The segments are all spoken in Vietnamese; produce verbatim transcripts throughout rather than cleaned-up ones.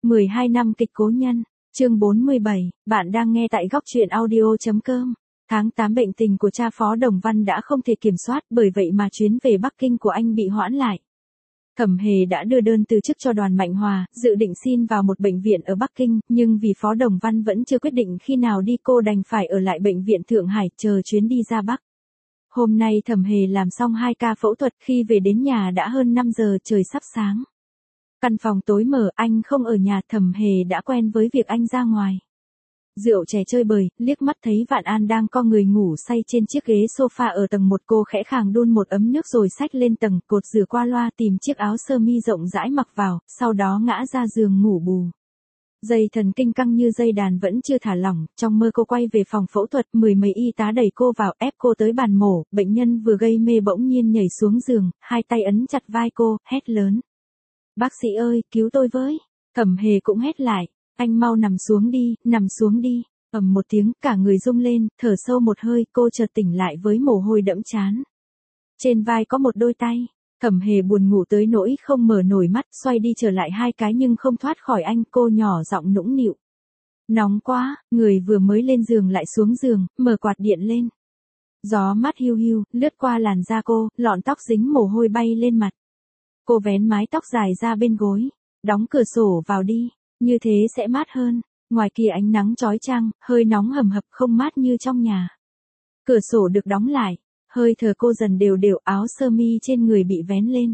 mười hai năm kịch cố nhân, chương bốn mươi bảy, bạn đang nghe tại góc truyện audio.com. Tháng tám bệnh tình của cha Phó Đồng Văn đã không thể kiểm soát, bởi vậy mà chuyến về Bắc Kinh của anh bị hoãn lại. Thẩm Hề đã đưa đơn từ chức cho Đoàn Mạnh Hòa, dự định xin vào một bệnh viện ở Bắc Kinh, nhưng vì Phó Đồng Văn vẫn chưa quyết định khi nào đi, cô đành phải ở lại bệnh viện Thượng Hải chờ chuyến đi ra Bắc. Hôm nay Thẩm Hề làm xong hai ca phẫu thuật, khi về đến nhà đã hơn năm giờ, trời sắp sáng. Căn phòng tối mờ, anh không ở nhà, Thẩm Hề đã quen với việc anh ra ngoài. Rượu chè chơi bời, liếc mắt thấy Vạn An đang co người ngủ say trên chiếc ghế sofa ở tầng một, cô khẽ khàng đun một ấm nước rồi xách lên tầng, cột rửa qua loa tìm chiếc áo sơ mi rộng rãi mặc vào, sau đó ngã ra giường ngủ bù. Dây thần kinh căng như dây đàn vẫn chưa thả lỏng, trong mơ cô quay về phòng phẫu thuật, mười mấy y tá đẩy cô vào, ép cô tới bàn mổ, bệnh nhân vừa gây mê bỗng nhiên nhảy xuống giường, hai tay ấn chặt vai cô, hét lớn. Bác sĩ ơi, cứu tôi với. Thẩm Hề cũng hét lại. Anh mau nằm xuống đi, nằm xuống đi. Ầm một tiếng, cả người rung lên, thở sâu một hơi, cô chợt tỉnh lại với mồ hôi đẫm trán. Trên vai có một đôi tay. Thẩm Hề buồn ngủ tới nỗi không mở nổi mắt, xoay đi trở lại hai cái nhưng không thoát khỏi anh, cô nhỏ giọng nũng nịu. Nóng quá, người vừa mới lên giường lại xuống giường, mở quạt điện lên. Gió mát hiu hiu, lướt qua làn da cô, lọn tóc dính mồ hôi bay lên mặt. Cô vén mái tóc dài ra bên gối. Đóng cửa sổ vào đi, như thế sẽ mát hơn. Ngoài kia ánh nắng chói chang, hơi nóng hầm hập, không mát như trong nhà. Cửa sổ được đóng lại, hơi thở cô dần đều đều, áo sơ mi trên người bị vén lên.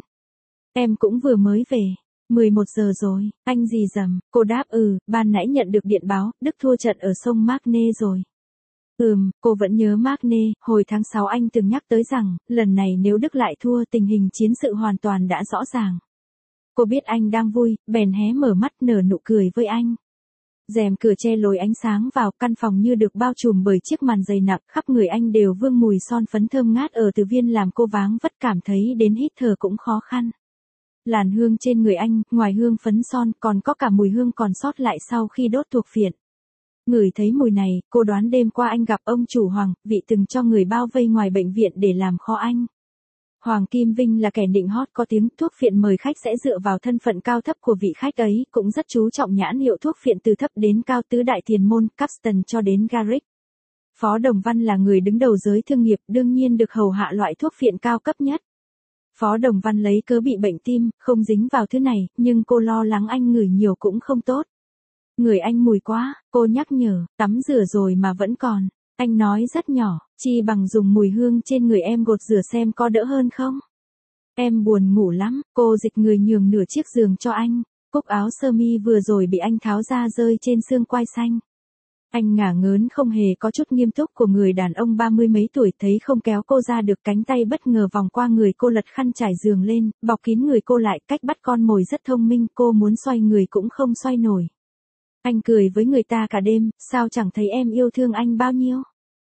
Em cũng vừa mới về, mười một giờ rồi, anh gì dầm, cô đáp ừ, ban nãy nhận được điện báo, Đức thua trận ở sông Marne rồi. Ừm, cô vẫn nhớ Marne, hồi tháng sáu anh từng nhắc tới rằng, lần này nếu Đức lại thua tình hình chiến sự hoàn toàn đã rõ ràng. Cô biết anh đang vui, bèn hé mở mắt nở nụ cười với anh. Rèm cửa che lối ánh sáng vào, căn phòng như được bao trùm bởi chiếc màn dày nặng, khắp người anh đều vương mùi son phấn thơm ngát ở từ viên làm cô váng vất, cảm thấy đến hít thở cũng khó khăn. Làn hương trên người anh, ngoài hương phấn son, còn có cả mùi hương còn sót lại sau khi đốt thuộc phiện. Ngửi thấy mùi này, cô đoán đêm qua anh gặp ông chủ Hoàng, vị từng cho người bao vây ngoài bệnh viện để làm kho anh. Hoàng Kim Vinh là kẻ nịnh hót có tiếng, thuốc phiện mời khách sẽ dựa vào thân phận cao thấp của vị khách ấy, cũng rất chú trọng nhãn hiệu thuốc phiện từ thấp đến cao, tứ đại tiền môn, Capstan cho đến Garrick. Phó Đồng Văn là người đứng đầu giới thương nghiệp, đương nhiên được hầu hạ loại thuốc phiện cao cấp nhất. Phó Đồng Văn lấy cớ bị bệnh tim, không dính vào thứ này, nhưng cô lo lắng anh ngửi nhiều cũng không tốt. Người anh mùi quá, cô nhắc nhở, tắm rửa rồi mà vẫn còn. Anh nói rất nhỏ, chi bằng dùng mùi hương trên người em gột rửa xem có đỡ hơn không? Em buồn ngủ lắm, cô dịch người nhường nửa chiếc giường cho anh. Cúc áo sơ mi vừa rồi bị anh tháo ra rơi trên xương quai xanh. Anh ngả ngớn không hề có chút nghiêm túc của người đàn ông ba mươi mấy tuổi, thấy không kéo cô ra được, cánh tay bất ngờ vòng qua người cô, lật khăn trải giường lên, bọc kín người cô lại, cách bắt con mồi rất thông minh, cô muốn xoay người cũng không xoay nổi. Anh cười với người ta cả đêm, sao chẳng thấy em yêu thương anh bao nhiêu?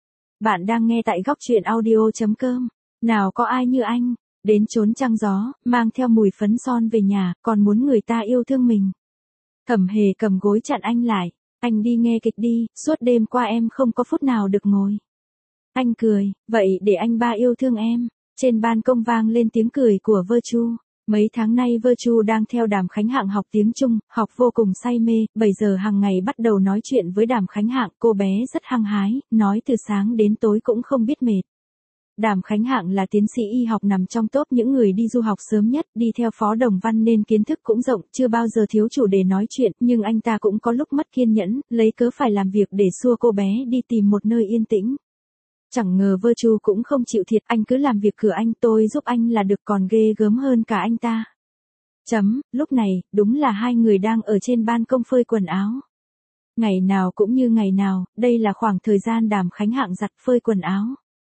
Bạn đang nghe tại góc truyện audio.com. Nào có ai như anh, đến trốn trăng gió, mang theo mùi phấn son về nhà, còn muốn người ta yêu thương mình. Thẩm Hề cầm gối chặn anh lại. Anh đi nghe kịch đi, suốt đêm qua em không có phút nào được ngồi. Anh cười, vậy để anh ba yêu thương em. Trên ban công vang lên tiếng cười của Vơ Chu. Mấy tháng nay Vơ Chu đang theo Đàm Khánh Hạng học tiếng Trung, học vô cùng say mê, bây giờ hàng ngày bắt đầu nói chuyện với Đàm Khánh Hạng, cô bé rất hăng hái, nói từ sáng đến tối cũng không biết mệt. Đàm Khánh Hạng là tiến sĩ y học nằm trong top những người đi du học sớm nhất, đi theo Phó Đồng Văn nên kiến thức cũng rộng, chưa bao giờ thiếu chủ đề nói chuyện, nhưng anh ta cũng có lúc mất kiên nhẫn, lấy cớ phải làm việc để xua cô bé đi tìm một nơi yên tĩnh. Chẳng ngờ Vơ Chu cũng không chịu thiệt, anh cứ làm việc cửa anh, tôi giúp anh là được, còn ghê gớm hơn cả anh ta. Chấm, lúc này, đúng là hai người đang ở trên ban công phơi quần áo. Ngày nào cũng như ngày nào, đây là khoảng thời gian Đàm Khánh Hạng giặt phơi quần áo.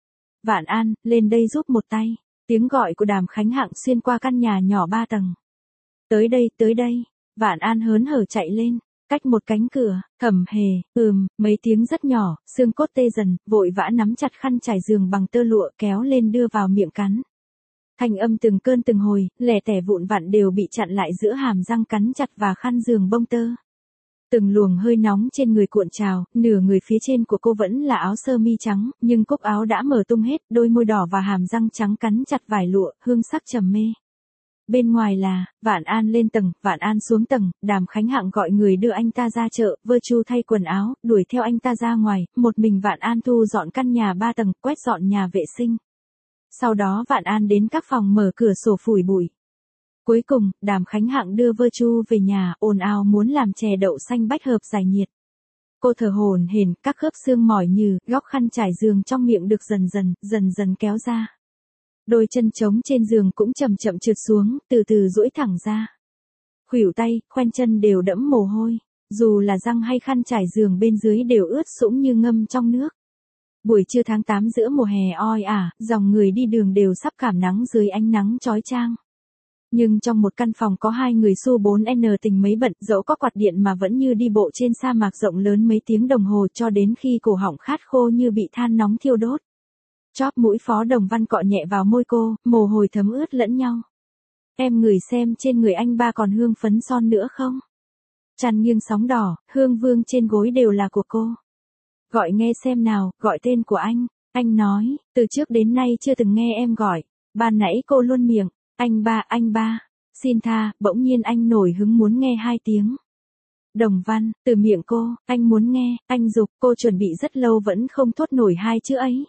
Vạn An, lên đây giúp một tay. Tiếng gọi của Đàm Khánh Hạng xuyên qua căn nhà nhỏ ba tầng. Tới đây, tới đây. Vạn An hớn hở chạy lên. Cách một cánh cửa, Thẩm Hề, ừm, mấy tiếng rất nhỏ, xương cốt tê dần, vội vã nắm chặt khăn trải giường bằng tơ lụa, kéo lên đưa vào miệng cắn. Thanh âm từng cơn từng hồi, lẻ tẻ vụn vặn đều bị chặn lại giữa hàm răng cắn chặt và khăn giường bông tơ. Từng luồng hơi nóng trên người cuộn trào, nửa người phía trên của cô vẫn là áo sơ mi trắng, nhưng cúc áo đã mở tung hết, đôi môi đỏ và hàm răng trắng cắn chặt vải lụa, hương sắc trầm mê. bên ngoài là, Vạn An lên tầng, Vạn An xuống tầng, Đàm Khánh Hạng gọi người đưa anh ta ra chợ, Vơ Chu thay quần áo, đuổi theo anh ta ra ngoài, một mình Vạn An thu dọn căn nhà ba tầng, quét dọn nhà vệ sinh. Sau đó Vạn An đến các phòng mở cửa sổ phủi bụi. Cuối cùng, Đàm Khánh Hạng đưa Vơ Chu về nhà, ồn ào muốn làm chè đậu xanh bách hợp giải nhiệt. Cô thở hổn hển, các khớp xương mỏi nhừ, góc khăn trải giường trong miệng được dần dần, dần dần kéo ra. Đôi chân trống trên giường cũng chậm chậm trượt xuống, từ từ duỗi thẳng ra. Khuỷu tay, khoen chân đều đẫm mồ hôi, dù là răng hay khăn trải giường bên dưới đều ướt sũng như ngâm trong nước. Buổi trưa tháng tám giữa mùa hè oi ả, dòng người đi đường đều sắp cảm nắng dưới ánh nắng chói chang. Nhưng trong một căn phòng có hai người su bốn N tình mấy bận, dẫu có quạt điện mà vẫn như đi bộ trên sa mạc rộng lớn mấy tiếng đồng hồ cho đến khi cổ họng khát khô như bị than nóng thiêu đốt. Chóp mũi Phó Đồng Văn cọ nhẹ vào môi cô, mồ hôi thấm ướt lẫn nhau. Em ngửi xem trên người anh ba còn hương phấn son nữa không? Chăn nghiêng sóng đỏ, hương vương trên gối đều là của cô. Gọi nghe xem nào, gọi tên của anh. Anh nói, từ trước đến nay chưa từng nghe em gọi. Ban nãy cô luôn miệng, anh ba, anh ba. Xin tha, bỗng nhiên anh nổi hứng muốn nghe hai tiếng. Đồng Văn, từ miệng cô, anh muốn nghe, anh giục, cô chuẩn bị rất lâu vẫn không thốt nổi hai chữ ấy.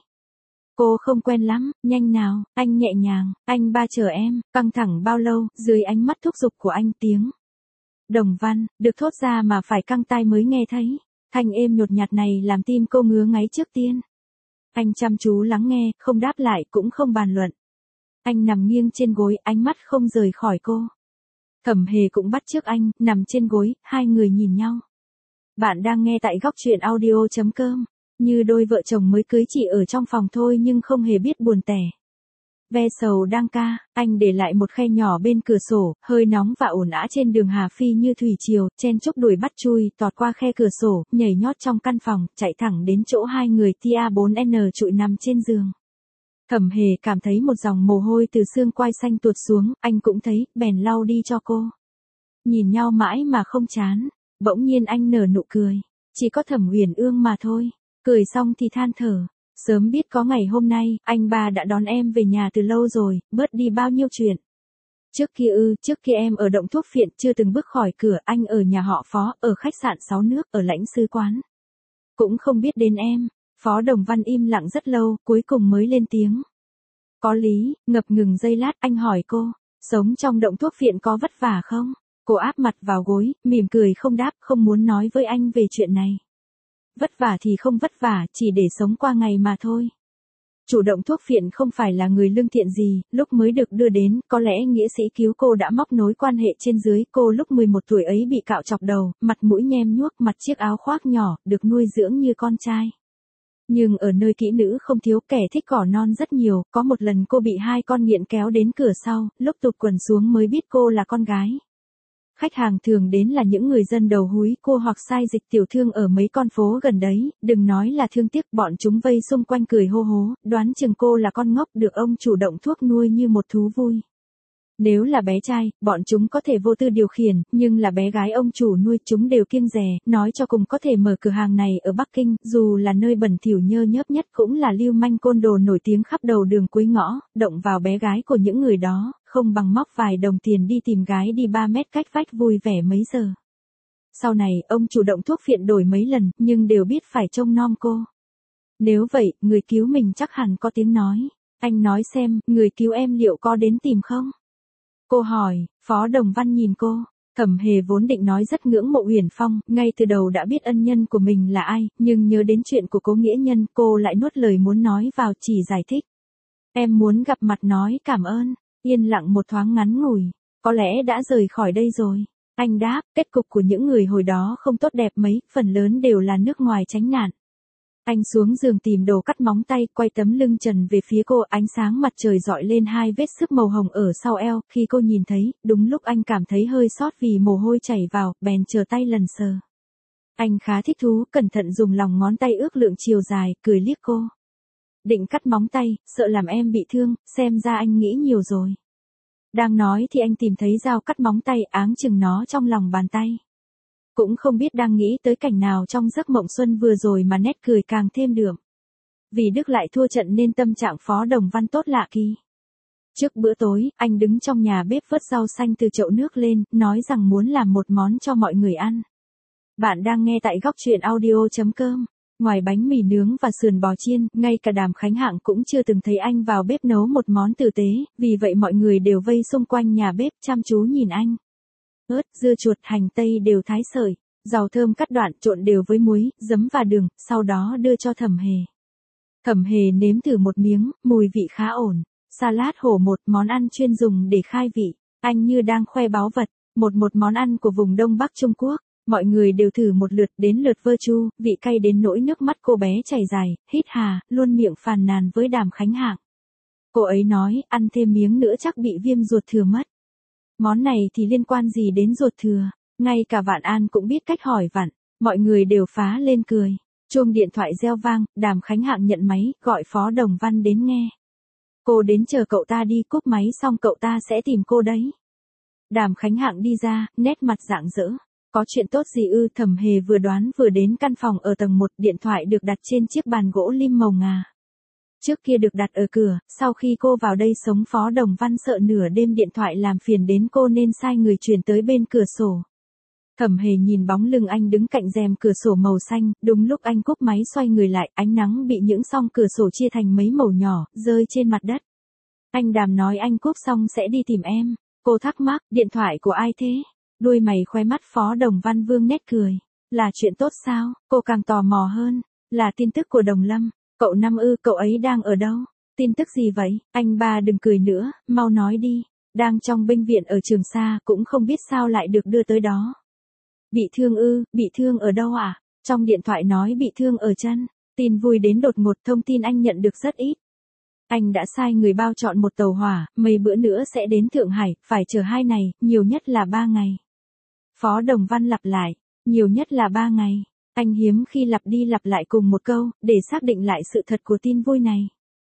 Cô không quen lắm, nhanh nào, anh nhẹ nhàng, anh ba chờ em, căng thẳng bao lâu, dưới ánh mắt thúc giục của anh tiếng. Đồng Văn, được thốt ra mà phải căng tai mới nghe thấy, thanh êm nhột nhạt này làm tim cô ngứa ngáy trước tiên. Anh chăm chú lắng nghe, không đáp lại cũng không bàn luận. Anh nằm nghiêng trên gối, ánh mắt không rời khỏi cô. Thẩm Hề cũng bắt chước anh, nằm trên gối, hai người nhìn nhau. Bạn đang nghe tại góc truyện audio chấm com. Như đôi vợ chồng mới cưới chỉ ở trong phòng thôi nhưng không hề biết buồn tẻ. Ve sầu đang ca, anh để lại một khe nhỏ bên cửa sổ, hơi nóng và ồn ào trên đường Hà Phi như thủy triều, chen chúc đuổi bắt chui, tọt qua khe cửa sổ, nhảy nhót trong căn phòng, chạy thẳng đến chỗ hai người Tia bốn N trụi nằm trên giường. Thẩm Hề cảm thấy một dòng mồ hôi từ xương quai xanh tuột xuống, anh cũng thấy, bèn lau đi cho cô. Nhìn nhau mãi mà không chán, bỗng nhiên anh nở nụ cười, chỉ có Thẩm Uyển Ương mà thôi. Cười xong thì than thở, sớm biết có ngày hôm nay, anh ba đã đón em về nhà từ lâu rồi, bớt đi bao nhiêu chuyện. Trước kia ư, trước kia em ở động thuốc phiện chưa từng bước khỏi cửa, anh ở nhà họ Phó, ở khách sạn Sáu Nước, ở lãnh sứ quán. Cũng không biết đến em. Phó Đồng Văn im lặng rất lâu, cuối cùng mới lên tiếng. Có lý, ngập ngừng giây lát, anh hỏi cô, sống trong động thuốc phiện có vất vả không? Cô áp mặt vào gối, mỉm cười không đáp, không muốn nói với anh về chuyện này. Vất vả thì không vất vả, chỉ để sống qua ngày mà thôi. Chủ động thuốc phiện không phải là người lương thiện gì, lúc mới được đưa đến, có lẽ nghĩa sĩ cứu cô đã móc nối quan hệ trên dưới, cô lúc mười một tuổi ấy bị cạo chọc đầu, mặt mũi nhem nhuốc, mặc chiếc áo khoác nhỏ, được nuôi dưỡng như con trai. Nhưng ở nơi kỹ nữ không thiếu kẻ thích cỏ non rất nhiều, có một lần cô bị hai con nghiện kéo đến cửa sau, lúc tụt quần xuống mới biết cô là con gái. Khách hàng thường đến là những người dân đầu húi cô hoặc sai dịch tiểu thương ở mấy con phố gần đấy, đừng nói là thương tiếc, bọn chúng vây xung quanh cười hô hố, đoán chừng cô là con ngốc được ông chủ động thuốc nuôi như một thú vui. Nếu là bé trai, bọn chúng có thể vô tư điều khiển, nhưng là bé gái ông chủ nuôi chúng đều kiêng dè, nói cho cùng có thể mở cửa hàng này ở Bắc Kinh, dù là nơi bẩn thỉu nhơ nhớp nhất cũng là lưu manh côn đồ nổi tiếng khắp đầu đường cuối ngõ, động vào bé gái của những người đó, không bằng móc vài đồng tiền đi tìm gái đi ba mét cách vách vui vẻ mấy giờ. Sau này, ông chủ động thuốc phiện đổi mấy lần, nhưng đều biết phải trông nom cô. Nếu vậy, người cứu mình chắc hẳn có tiếng nói. Anh nói xem, người cứu em liệu có đến tìm không? Cô hỏi, Phó Đồng Văn nhìn cô, Thẩm Hề vốn định nói rất ngưỡng mộ Uyển Phong, ngay từ đầu đã biết ân nhân của mình là ai, nhưng nhớ đến chuyện của Cố Nghĩa Nhân, cô lại nuốt lời muốn nói vào chỉ giải thích. Em muốn gặp mặt nói cảm ơn, yên lặng một thoáng ngắn ngủi, có lẽ đã rời khỏi đây rồi. Anh đáp, kết cục của những người hồi đó không tốt đẹp mấy, phần lớn đều là nước ngoài tránh nạn. Anh xuống giường tìm đồ cắt móng tay, quay tấm lưng trần về phía cô, ánh sáng mặt trời dọi lên hai vết xước màu hồng ở sau eo, khi cô nhìn thấy, đúng lúc anh cảm thấy hơi sót vì mồ hôi chảy vào, bèn chờ tay lần sờ. Anh khá thích thú, cẩn thận dùng lòng ngón tay ước lượng chiều dài, cười liếc cô. Định cắt móng tay, sợ làm em bị thương, xem ra anh nghĩ nhiều rồi. Đang nói thì anh tìm thấy dao cắt móng tay, áng chừng nó trong lòng bàn tay. Cũng không biết đang nghĩ tới cảnh nào trong giấc mộng xuân vừa rồi mà nét cười càng thêm đượm. Vì Đức lại thua trận nên tâm trạng Phó Đồng Văn tốt lạ kỳ. Trước bữa tối, anh đứng trong nhà bếp vớt rau xanh từ chậu nước lên, nói rằng muốn làm một món cho mọi người ăn. Bạn đang nghe tại góc truyện audio.com. Ngoài bánh mì nướng và sườn bò chiên, ngay cả Đàm Khánh Hạng cũng chưa từng thấy anh vào bếp nấu một món tử tế, vì vậy mọi người đều vây xung quanh nhà bếp chăm chú nhìn anh. Ớt, dưa chuột, hành tây đều thái sợi, rau thơm cắt đoạn trộn đều với muối, giấm và đường, sau đó đưa cho Thẩm Hề. Thẩm Hề nếm thử một miếng, mùi vị khá ổn. Salad hổ một món ăn chuyên dùng để khai vị, anh như đang khoe báu vật, một một món ăn của vùng Đông Bắc Trung Quốc. Mọi người đều thử một lượt, đến lượt Vơ Chu, vị cay đến nỗi nước mắt cô bé chảy dài, hít hà, luôn miệng phàn nàn với Đàm Khánh Hạng. Cô ấy nói, ăn thêm miếng nữa chắc bị viêm ruột thừa mất. Món này thì liên quan gì đến ruột thừa, ngay cả Vạn An cũng biết cách hỏi vặn, mọi người đều phá lên cười. Chuông điện thoại reo vang, Đàm Khánh Hạng nhận máy, gọi Phó Đồng Văn đến nghe. Cô đến chờ cậu ta đi, cúp máy xong cậu ta sẽ tìm cô đấy. Đàm Khánh Hạng đi ra, nét mặt rạng rỡ. Có chuyện tốt gì ư? Thẩm Hề vừa đoán vừa đến căn phòng ở tầng một, điện thoại được đặt trên chiếc bàn gỗ lim màu ngà. Trước kia được đặt ở cửa, sau khi cô vào đây sống Phó Đồng Văn sợ nửa đêm điện thoại làm phiền đến cô nên sai người chuyển tới bên cửa sổ. Thẩm Hề nhìn bóng lưng anh đứng cạnh rèm cửa sổ màu xanh, đúng lúc anh cúp máy xoay người lại, ánh nắng bị những song cửa sổ chia thành mấy mẩu nhỏ, rơi trên mặt đất. Anh Đàm nói anh cúp xong sẽ đi tìm em. Cô thắc mắc, điện thoại của ai thế? Đuôi mày khóe mắt Phó Đồng Văn vương nét cười. Là chuyện tốt sao? Cô càng tò mò hơn. Là tin tức của Đồng Lâm. Cậu Năm ư, cậu ấy đang ở đâu? Tin tức gì vậy? Anh ba đừng cười nữa, mau nói đi. Đang trong bệnh viện ở Trường Sa, cũng không biết sao lại được đưa tới đó. Bị thương ư, bị thương ở đâu à? Trong điện thoại nói bị thương ở chân. Tin vui đến đột ngột, thông tin anh nhận được rất ít. Anh đã sai người bao chọn một tàu hỏa, mấy bữa nữa sẽ đến Thượng Hải, phải chờ hai ngày, nhiều nhất là ba ngày. Phó Đồng Văn lặp lại, nhiều nhất là ba ngày. Anh hiếm khi lặp đi lặp lại cùng một câu, để xác định lại sự thật của tin vui này.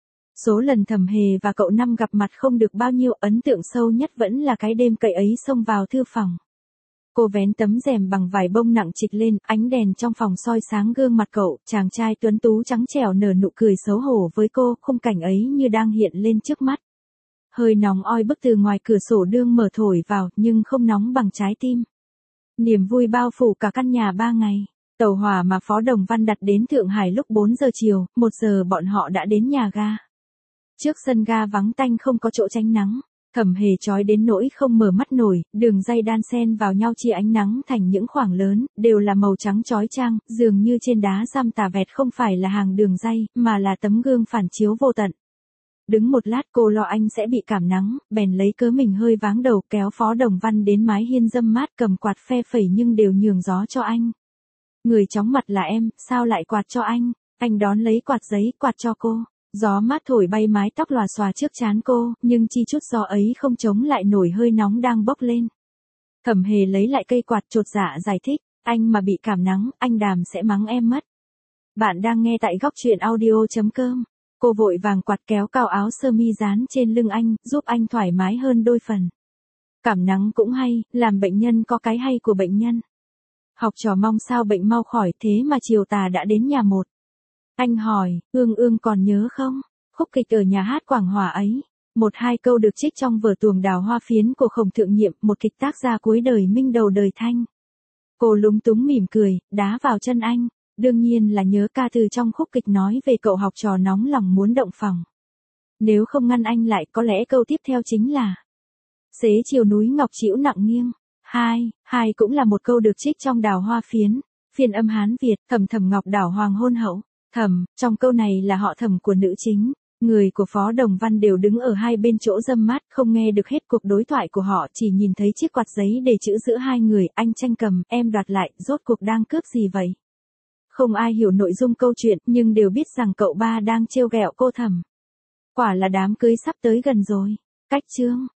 Số lần Thẩm Hề và cậu Năm gặp mặt không được bao nhiêu, ấn tượng sâu nhất vẫn là cái đêm cậy ấy xông vào thư phòng. Cô vén tấm rèm bằng vải bông nặng trịch lên, ánh đèn trong phòng soi sáng gương mặt cậu, chàng trai tuấn tú trắng trẻo nở nụ cười xấu hổ với cô, khung cảnh ấy như đang hiện lên trước mắt. Hơi nóng oi bức từ ngoài cửa sổ đương mở thổi vào, nhưng không nóng bằng trái tim. Niềm vui bao phủ cả căn nhà ba ngày. Tàu hỏa mà Phó Đồng Văn đặt đến Thượng Hải lúc bốn giờ chiều, một giờ bọn họ đã đến nhà ga. Trước sân ga vắng tanh không có chỗ tránh nắng. Thẩm Hề chói đến nỗi không mở mắt nổi, đường ray đan xen vào nhau chia ánh nắng thành những khoảng lớn, đều là màu trắng chói chang, dường như trên đá răm tà vẹt không phải là hàng đường ray, mà là tấm gương phản chiếu vô tận. Đứng một lát cô lo anh sẽ bị cảm nắng, bèn lấy cớ mình hơi váng đầu kéo Phó Đồng Văn đến mái hiên râm mát cầm quạt phe phẩy nhưng đều nhường gió cho anh. Người chóng mặt là em, sao lại quạt cho anh? Anh đón lấy quạt giấy, quạt cho cô. Gió mát thổi bay mái tóc lòa xòa trước trán cô, nhưng chi chút gió ấy không chống lại nổi hơi nóng đang bốc lên. Thẩm Hề lấy lại cây quạt chột dạ giải thích, anh mà bị cảm nắng, anh Đàm sẽ mắng em mất. Bạn đang nghe tại góc truyện audio.com. Cô vội vàng quạt kéo cao áo sơ mi dán trên lưng anh, giúp anh thoải mái hơn đôi phần. Cảm nắng cũng hay, làm bệnh nhân có cái hay của bệnh nhân. Học trò mong sao bệnh mau khỏi, thế mà chiều tà đã đến nhà một. Anh hỏi, Ương Ương còn nhớ không? Khúc kịch ở nhà hát Quảng Hòa ấy. Một hai câu được trích trong vở Tuồng Đào Hoa Phiến của Khổng Thượng Nhiệm, một kịch tác gia cuối đời Minh đầu đời Thanh. Cô lúng túng mỉm cười, đá vào chân anh. Đương nhiên là nhớ ca từ trong khúc kịch nói về cậu học trò nóng lòng muốn động phòng. Nếu không ngăn anh lại, có lẽ câu tiếp theo chính là Xế chiều núi ngọc trĩu nặng nghiêng. Hai, hai cũng là một câu được trích trong Đào Hoa Phiến, phiên âm Hán Việt, Thẩm Thẩm Ngọc đảo hoàng hôn hậu. Thẩm, trong câu này là họ Thẩm của nữ chính. Người của Phó Đồng Văn đều đứng ở hai bên chỗ râm mát, không nghe được hết cuộc đối thoại của họ, chỉ nhìn thấy chiếc quạt giấy để chữ giữa hai người, anh tranh cầm, em đoạt lại, rốt cuộc đang cướp gì vậy? Không ai hiểu nội dung câu chuyện, nhưng đều biết rằng cậu ba đang trêu ghẹo cô Thẩm. Quả là đám cưới sắp tới gần rồi. Cách chương